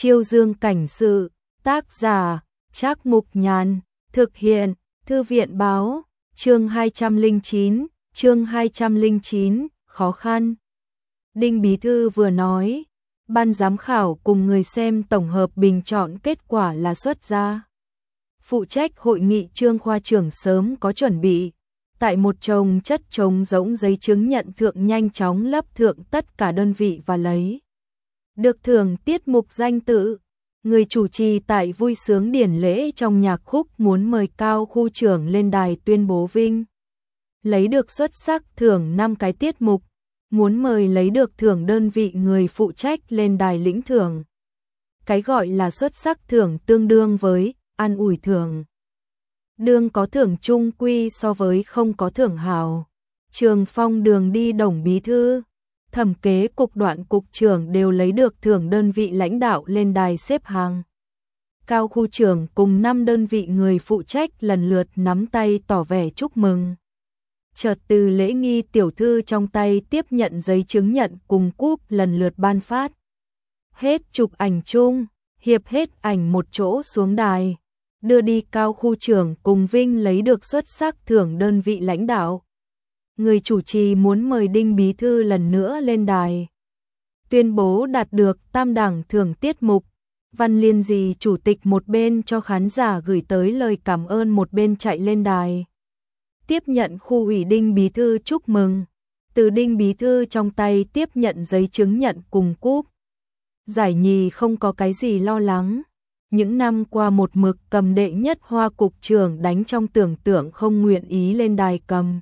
Chiêu dương cảnh sự, tác giả, Trác Mục Nhàn, thực hiện, Thư viện báo, chương 209, khó khăn. Đinh Bí Thư vừa nói, ban giám khảo cùng người xem tổng hợp bình chọn kết quả là xuất ra. Phụ trách hội nghị Trương khoa trưởng sớm có chuẩn bị, tại một chồng chất trống rỗng giấy chứng nhận thượng nhanh chóng lấp thượng tất cả đơn vị và lấy được thưởng tiết mục danh tự. Người chủ trì tại vui sướng điển lễ trong nhạc khúc muốn mời Cao khu trưởng lên đài tuyên bố vinh. Lấy được xuất sắc thưởng 5 cái tiết mục, muốn mời lấy được thưởng đơn vị người phụ trách lên đài lĩnh thưởng. Cái gọi là xuất sắc thưởng tương đương với an ủi thưởng. Đương có thưởng trung quy so với không có thưởng hào. Trường Phong Đường đi Đồng Bí Thư, Thẩm kế cục Đoạn cục trưởng đều lấy được thưởng đơn vị lãnh đạo lên đài xếp hàng. Cao khu trưởng cùng 5 đơn vị người phụ trách lần lượt nắm tay tỏ vẻ chúc mừng. Chợt từ lễ nghi tiểu thư trong tay tiếp nhận giấy chứng nhận cùng cúp lần lượt ban phát. Hết chụp ảnh chung, hiệp hết ảnh một chỗ xuống đài, đưa đi Cao khu trưởng cùng vinh lấy được xuất sắc thưởng đơn vị lãnh đạo. Người chủ trì muốn mời Đinh Bí Thư lần nữa lên đài, tuyên bố đạt được tam đẳng thưởng tiết mục. Văn Liên Dì chủ tịch một bên cho khán giả gửi tới lời cảm ơn, một bên chạy lên đài tiếp nhận khu ủy Đinh Bí Thư chúc mừng. Từ Đinh Bí Thư trong tay tiếp nhận giấy chứng nhận cùng cúp. Giải nhì không có cái gì lo lắng. Những năm qua một mực cầm đệ nhất Hoa cục trưởng đánh trong tưởng tượng không nguyện ý lên đài cầm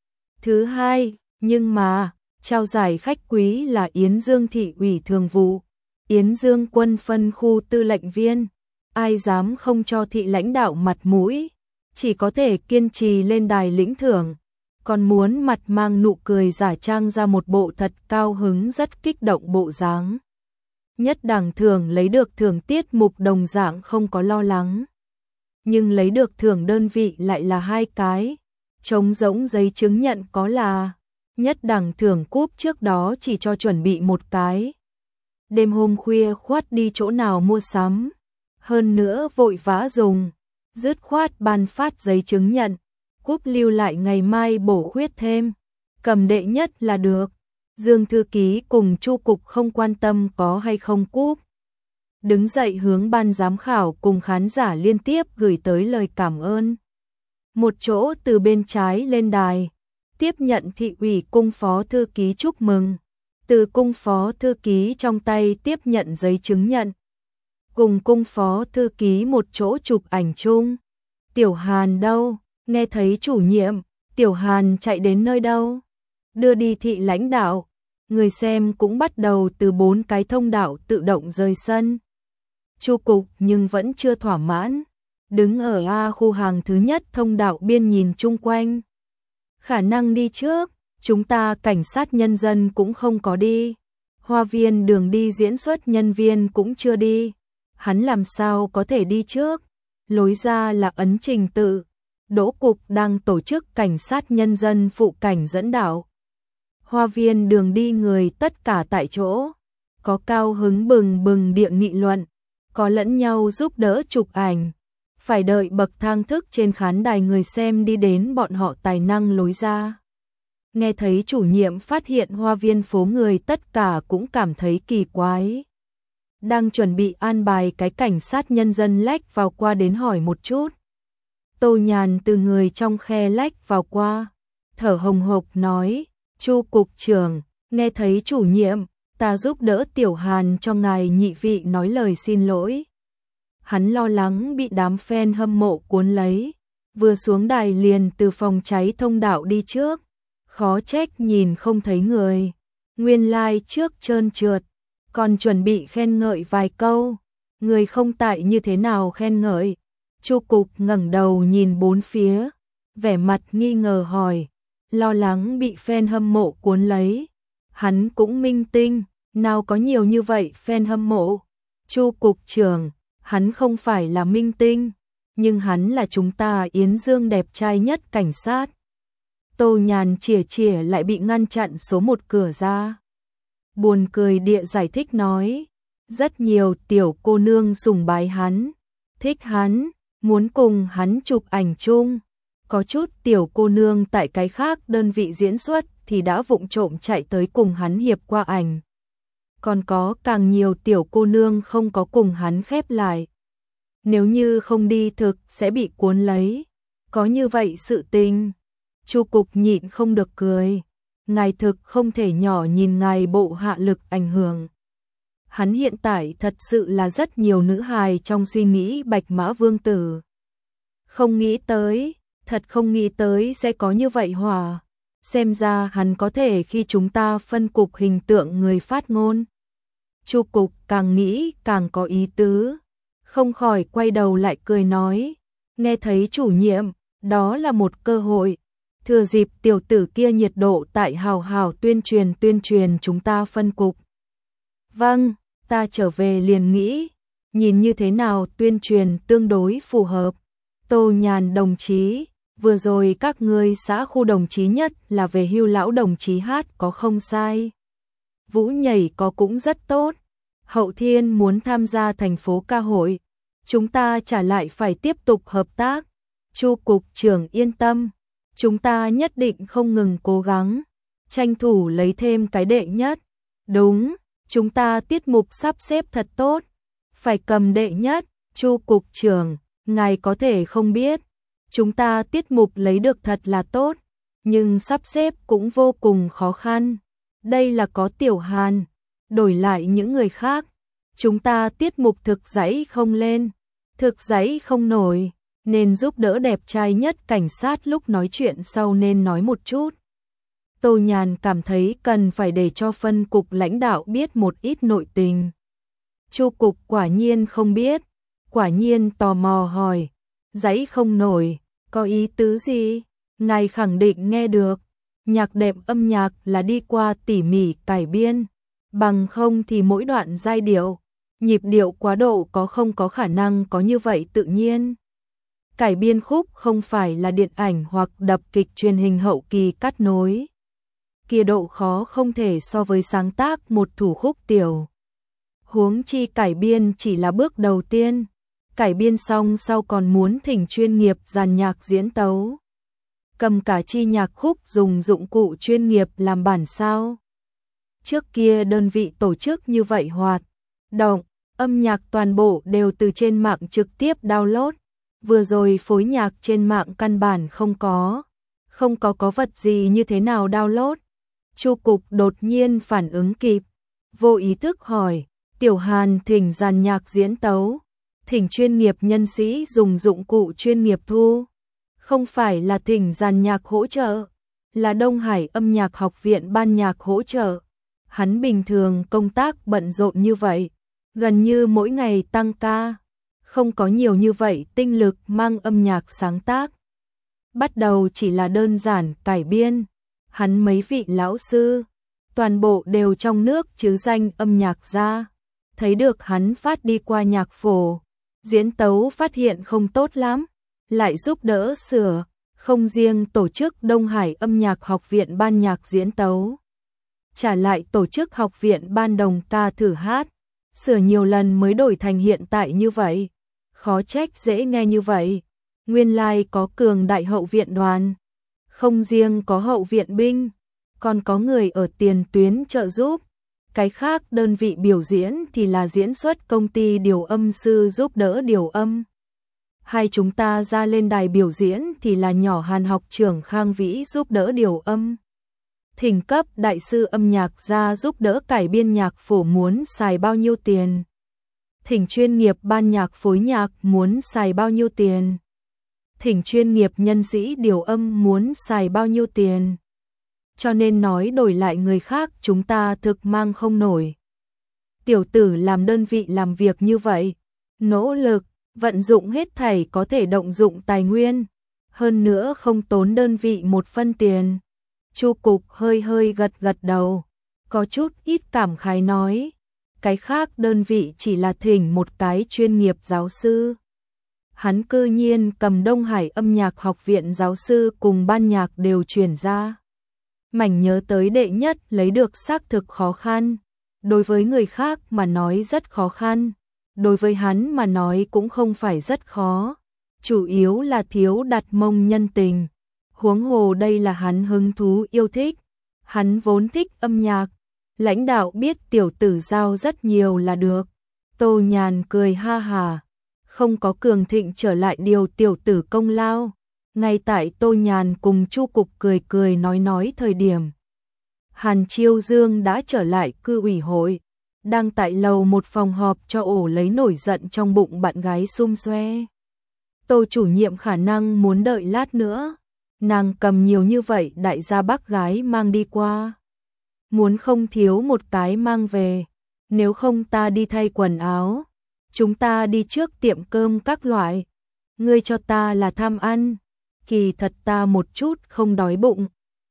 thứ hai, nhưng mà trao giải khách quý là Yến Dương thị ủy thường vụ, Yến Dương quân phân khu tư lệnh viên, ai dám không cho thị lãnh đạo mặt mũi, chỉ có thể kiên trì lên đài lĩnh thưởng, còn muốn mặt mang nụ cười giả trang ra một bộ thật cao hứng rất kích động bộ dáng. Nhất đẳng thưởng lấy được thưởng tiết mục đồng dạng không có lo lắng, nhưng lấy được thưởng đơn vị lại là 2 cái. Trống rỗng giấy chứng nhận có là nhất đẳng thưởng cúp trước đó chỉ cho chuẩn bị 1 cái. Đêm hôm khuya khoát đi chỗ nào mua sắm, hơn nữa vội vã dùng, dứt khoát ban phát giấy chứng nhận, cúp lưu lại ngày mai bổ khuyết thêm, cầm đệ nhất là được. Dương thư ký cùng Chu cục không quan tâm có hay không cúp, đứng dậy hướng ban giám khảo cùng khán giả liên tiếp gửi tới lời cảm ơn. Một chỗ từ bên trái lên đài, tiếp nhận thị ủy cung phó thư ký chúc mừng. Từ cung phó thư ký trong tay tiếp nhận giấy chứng nhận, cùng cung phó thư ký một chỗ chụp ảnh chung. Tiểu Hàn đâu? Nghe thấy chủ nhiệm, Tiểu Hàn chạy đến nơi đâu? Đưa đi thị lãnh đạo. Người xem cũng bắt đầu từ 4 cái thông đạo tự động rời sân. Chu cục nhưng vẫn chưa thỏa mãn, đứng ở A khu hàng thứ nhất thông đạo biên nhìn chung quanh. Khả năng đi trước, chúng ta cảnh sát nhân dân cũng không có đi. Hoa viên đường đi diễn xuất nhân viên cũng chưa đi. Hắn làm sao có thể đi trước? Lối ra là ấn trình tự. Đỗ cục đang tổ chức cảnh sát nhân dân phụ cảnh dẫn đạo. Hoa viên đường đi người tất cả tại chỗ. Có cao hứng bừng bừng địa nghị luận, có lẫn nhau giúp đỡ chụp ảnh. Phải đợi bậc thang thức trên khán đài người xem đi đến bọn họ tài năng lối ra. Nghe thấy chủ nhiệm phát hiện hoa viên phố người tất cả cũng cảm thấy kỳ quái. Đang chuẩn bị an bài cái cảnh sát nhân dân lách vào qua đến hỏi một chút. Tô Nhàn từ người trong khe lách vào qua, thở hồng hộc nói, Chu cục trưởng, nghe thấy chủ nhiệm, ta giúp đỡ Tiểu Hàn cho ngài nhị vị nói lời xin lỗi. Hắn lo lắng bị đám fan hâm mộ cuốn lấy, vừa xuống đài liền từ phòng cháy thông đạo đi trước, khó trách nhìn không thấy người, nguyên lai trước trơn trượt, còn chuẩn bị khen ngợi vài câu, người không tại như thế nào khen ngợi. Chu cục ngẩng đầu nhìn bốn phía, vẻ mặt nghi ngờ hỏi, lo lắng bị fan hâm mộ cuốn lấy, hắn cũng minh tinh, nào có nhiều như vậy fan hâm mộ. Chu cục trưởng, hắn không phải là minh tinh, nhưng hắn là chúng ta Yến Dương đẹp trai nhất cảnh sát. Tô Nhàn chỉa chỉa lại bị ngăn chặn số 1 cửa ra. Buồn cười địa giải thích nói, Rất nhiều tiểu cô nương sùng bái hắn, thích hắn, muốn cùng hắn chụp ảnh chung. Có chút tiểu cô nương tại cái khác đơn vị diễn xuất thì đã vụng trộm chạy tới cùng hắn hiệp qua ảnh. Còn có càng nhiều tiểu cô nương không có cùng hắn khép lại. Nếu như không đi thực sẽ bị cuốn lấy. Có như vậy sự tình. Chu Cục nhịn không được cười. Ngài thực không thể nhỏ nhìn ngài bộ hạ lực ảnh hưởng. Hắn hiện tại thật sự là rất nhiều nữ hài trong suy nghĩ Bạch Mã Vương Tử. Không nghĩ tới, thật không nghĩ tới sẽ có như vậy hòa. Xem ra hắn có thể khi chúng ta phân cục hình tượng người phát ngôn. Chu Cục càng nghĩ càng có ý tứ. Không khỏi quay đầu lại cười nói. Nghe thấy chủ nhiệm, đó là một cơ hội. Thừa dịp tiểu tử kia nhiệt độ tại hào hào tuyên truyền chúng ta phân cục. Vâng, ta trở về liền nghĩ, nhìn như thế nào tuyên truyền tương đối phù hợp. Tô Nhàn đồng chí, vừa rồi các ngươi xã khu đồng chí nhất là về hưu lão đồng chí hát có không sai. Vũ nhảy có cũng rất tốt. Hậu Thiên muốn tham gia thành phố ca hội, chúng ta trả lại phải tiếp tục hợp tác. Chu Cục trưởng yên tâm, chúng ta nhất định không ngừng cố gắng, tranh thủ lấy thêm cái đệ nhất. Đúng, chúng ta tiết mục sắp xếp thật tốt, phải cầm đệ nhất. Chu Cục trưởng, ngài có thể không biết, chúng ta tiết mục lấy được thật là tốt, nhưng sắp xếp cũng vô cùng khó khăn. Đây là có Tiểu Hàn, đổi lại những người khác, chúng ta tiết mục thực dãy không lên, thực dãy không nổi, nên giúp đỡ đẹp trai nhất cảnh sát lúc nói chuyện sau nên nói một chút. Tô Nhàn cảm thấy cần phải để cho phân cục lãnh đạo biết một ít nội tình. Chu Cục quả nhiên không biết, quả nhiên tò mò hỏi, dãy không nổi, có ý tứ gì? Ngài khẳng định nghe được, nhạc đệm âm nhạc là đi qua tỉ mỉ cải biên, bằng không thì mỗi đoạn giai điệu, nhịp điệu quá độ không có khả năng có như vậy tự nhiên. Cải biên khúc không phải là điện ảnh hoặc đập kịch truyền hình hậu kỳ cắt nối. Kia độ khó không thể so với sáng tác một thủ khúc tiểu. Huống chi cải biên chỉ là bước đầu tiên. Cải biên xong sau còn muốn thỉnh chuyên nghiệp dàn nhạc diễn tấu. Cầm cả chi nhạc khúc dùng dụng cụ chuyên nghiệp làm bản sao. Trước kia đơn vị tổ chức như vậy hoạt động, âm nhạc toàn bộ đều từ trên mạng trực tiếp download. Vừa rồi phối nhạc trên mạng căn bản không có vật gì như thế nào download. Chu Cục đột nhiên phản ứng kịp, vô ý thức hỏi, Tiểu Hàn thỉnh dàn nhạc diễn tấu, thỉnh chuyên nghiệp nhân sĩ dùng dụng cụ chuyên nghiệp thu, không phải là thỉnh dàn nhạc hỗ trợ, là Đông Hải âm nhạc học viện ban nhạc hỗ trợ. Hắn bình thường công tác bận rộn như vậy, gần như mỗi ngày tăng ca, không có nhiều như vậy tinh lực mang âm nhạc sáng tác. Bắt đầu chỉ là đơn giản cải biên, hắn mấy vị lão sư, toàn bộ đều trong nước chứ danh âm nhạc ra, thấy được hắn phát đi qua nhạc phổ, diễn tấu phát hiện không tốt lắm, lại giúp đỡ sửa, không riêng tổ chức Đông Hải âm nhạc học viện ban nhạc diễn tấu, trả lại tổ chức học viện ban đồng ca thử hát, sửa nhiều lần mới đổi thành hiện tại như vậy. Khó trách dễ nghe như vậy, nguyên lai có cường đại hậu viện đoàn, không riêng có hậu viện binh, còn có người ở tiền tuyến trợ giúp. Cái khác đơn vị biểu diễn thì là diễn xuất công ty điều âm sư giúp đỡ điều âm. Hai chúng ta ra lên đài biểu diễn thì là nhỏ Hàn học trưởng Khang Vĩ giúp đỡ điều âm. Thỉnh cấp đại sư âm nhạc ra giúp đỡ cải biên nhạc phổ muốn xài bao nhiêu tiền. Thỉnh chuyên nghiệp ban nhạc phối nhạc muốn xài bao nhiêu tiền. Thỉnh chuyên nghiệp nhân sĩ điều âm muốn xài bao nhiêu tiền. Cho nên nói đổi lại người khác chúng ta thực mang không nổi. Tiểu tử làm đơn vị làm việc như vậy, nỗ lực, vận dụng hết thảy có thể động dụng tài nguyên, hơn nữa không tốn đơn vị một phân tiền. Chu Cục hơi gật đầu, có chút ít cảm khái nói, cái khác đơn vị chỉ là thỉnh một cái chuyên nghiệp giáo sư. Hắn cư nhiên cầm Đông Hải âm nhạc học viện giáo sư cùng ban nhạc đều chuyển ra. Mảnh nhớ tới đệ nhất lấy được xác thực khó khăn, đối với người khác mà nói rất khó khăn, đối với hắn mà nói cũng không phải rất khó, chủ yếu là thiếu đặt mông nhân tình. Huống hồ đây là hắn hứng thú yêu thích, hắn vốn thích âm nhạc, lãnh đạo biết tiểu tử giao rất nhiều là được. Tô Nhàn cười ha hà, không có Cường Thịnh trở lại điều tiểu tử công lao. Ngay tại Tô Nhàn cùng Chu Cục cười cười nói thời điểm, Hàn Chiêu Dương đã trở lại cư ủy hội, đang tại lầu một phòng họp cho ổ lấy nổi giận trong bụng bạn gái xum xoe. Tô chủ nhiệm khả năng muốn đợi lát nữa, nàng cầm nhiều như vậy đại gia bác gái mang đi qua. Muốn không thiếu một cái mang về, nếu không ta đi thay quần áo, chúng ta đi trước tiệm cơm các loại. Ngươi cho ta là tham ăn, kỳ thật ta một chút không đói bụng,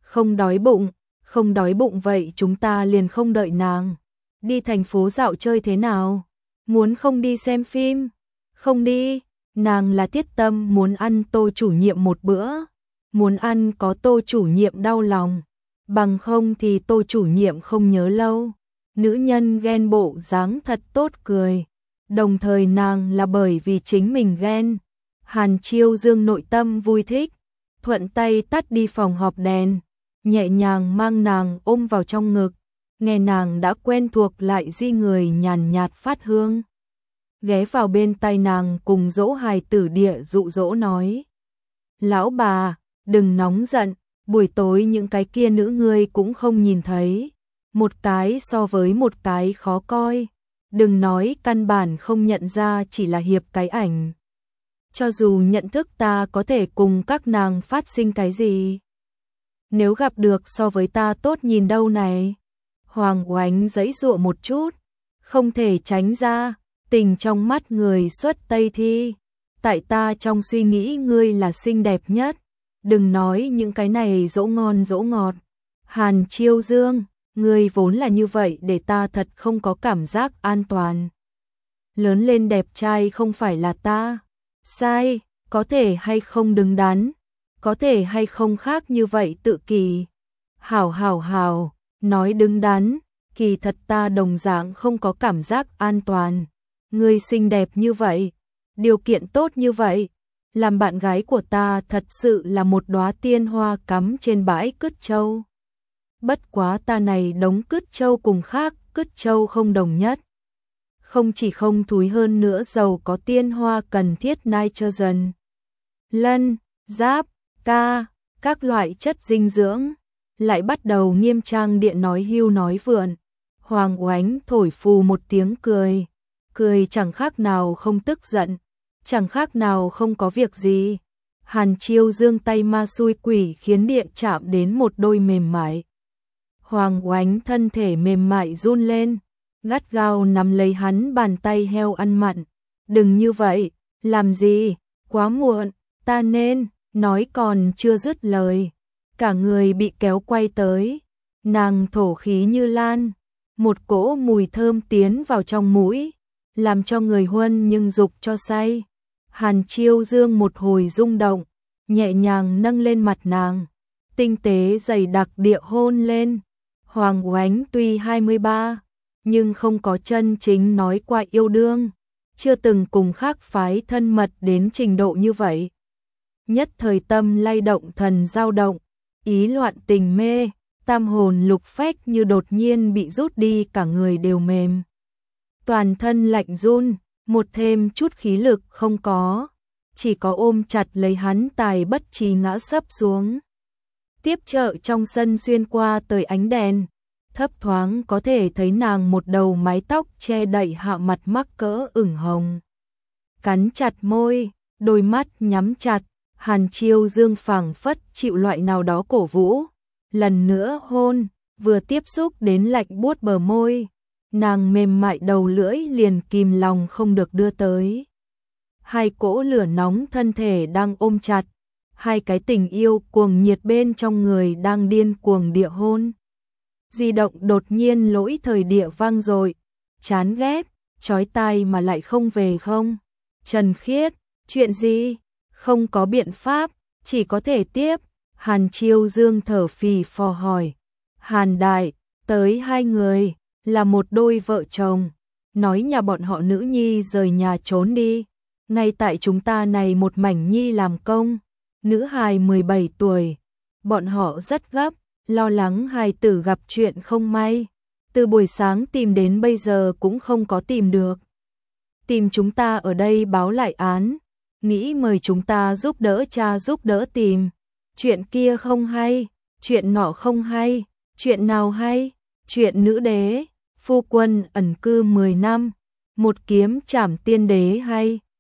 không đói bụng vậy chúng ta liền không đợi nàng. Đi thành phố dạo chơi thế nào? Muốn không đi xem phim? Không đi, nàng là Tiết Tâm muốn ăn Tô chủ nhiệm một bữa, muốn ăn có Tô chủ nhiệm đau lòng, bằng không thì Tô chủ nhiệm không nhớ lâu. Nữ nhân ghen bộ dáng thật tốt cười, đồng thời nàng là bởi vì chính mình ghen. Hàn Chiêu Dương nội tâm vui thích, thuận tay tắt đi phòng họp đèn, nhẹ nhàng mang nàng ôm vào trong ngực, nghe nàng đã quen thuộc lại di người nhàn nhạt phát hương. Ghé vào bên tai nàng cùng dỗ hài tử địa dụ dỗ nói: lão bà, đừng nóng giận, buổi tối những cái kia nữ ngươi cũng không nhìn thấy, một cái so với một cái khó coi, đừng nói căn bản không nhận ra chỉ là hiệp cái ảnh. Cho dù nhận thức ta có thể cùng các nàng phát sinh cái gì, nếu gặp được so với ta tốt nhìn đâu này. Hoàng Oánh giãy giụa một chút, không thể tránh ra, tình trong mắt người xuất Tây Thi, tại ta trong suy nghĩ ngươi là xinh đẹp nhất, đừng nói những cái này dỗ ngon dỗ ngọt. Hàn Chiêu Dương, ngươi vốn là như vậy để ta thật không có cảm giác an toàn. Lớn lên đẹp trai không phải là ta sai, có thể hay không đứng đắn, có thể hay không khác như vậy tự kỷ. Hảo, nói đứng đắn, kỳ thật ta đồng dạng không có cảm giác an toàn. Ngươi xinh đẹp như vậy, điều kiện tốt như vậy, làm bạn gái của ta thật sự là một đóa tiên hoa cắm trên bãi cứt châu. Bất quá ta này đống cứt châu cùng khác cứt châu không đồng nhất. Không chỉ không thúi hơn nữa giàu có tiên hoa cần thiết nitrogen, lân, giáp, ca, các loại chất dinh dưỡng. Lại bắt đầu nghiêm trang điện nói hưu nói vượn. Hoàng Oánh thổi phù một tiếng cười, cười chẳng khác nào không tức giận, chẳng khác nào không có việc gì. Hàn Chiêu Dương tay ma xui quỷ khiến địa chạm đến một đôi mềm mại. Hoàng Oánh thân thể mềm mại run lên, gắt gao nắm lấy hắn bàn tay heo ăn mặn. Đừng như vậy, làm gì, quá muộn, ta nên, nói còn chưa dứt lời. Cả người bị kéo quay tới, nàng thổ khí như lan, một cỗ mùi thơm tiến vào trong mũi, làm cho người huân nhưng dục cho say. Hàn Chiêu Dương một hồi rung động, nhẹ nhàng nâng lên mặt nàng, tinh tế dày đặc địa hôn lên. Hoàng Oánh tuy 23, nhưng không có chân chính nói qua yêu đương, chưa từng cùng khác phái thân mật đến trình độ như vậy. Nhất thời tâm lay động thần dao động, ý loạn tình mê, tam hồn lục phách như đột nhiên bị rút đi, cả người đều mềm. Toàn thân lạnh run, một thêm chút khí lực không có, chỉ có ôm chặt lấy hắn tài bất trí ngã sấp xuống. Tiếp trợ trong sân xuyên qua tới ánh đèn, thấp thoáng có thể thấy nàng một đầu mái tóc che đậy hạ mặt mắc cỡ ửng hồng. Cắn chặt môi, đôi mắt nhắm chặt. Hàn Chiêu Dương phảng phất chịu loại nào đó cổ vũ, lần nữa hôn, vừa tiếp xúc đến lạnh buốt bờ môi, nàng mềm mại đầu lưỡi liền kìm lòng không được đưa tới. Hai cỗ lửa nóng thân thể đang ôm chặt, hai cái tình yêu cuồng nhiệt bên trong người đang điên cuồng địa hôn. Di động đột nhiên lỗi thời địa vang dội, chán ghét, chói tai mà lại không về không? Trần Khiết, chuyện gì? Không có biện pháp, chỉ có thể tiếp. Hàn Chiêu Dương thở phì phò hỏi. Hàn đại, tới hai người, là một đôi vợ chồng, nói nhà bọn họ nữ nhi rời nhà trốn đi, ngay tại chúng ta này một mảnh nhi làm công, nữ hài 17 tuổi, bọn họ rất gấp, lo lắng hài tử gặp chuyện không may, từ buổi sáng tìm đến bây giờ cũng không có tìm được. Tìm chúng ta ở đây báo lại án, nghĩ mời chúng ta giúp đỡ cha giúp đỡ tìm, chuyện kia không hay, chuyện nọ không hay, chuyện nào hay, chuyện nữ đế, phu quân ẩn cư 10 năm, một kiếm trảm tiên đế hay.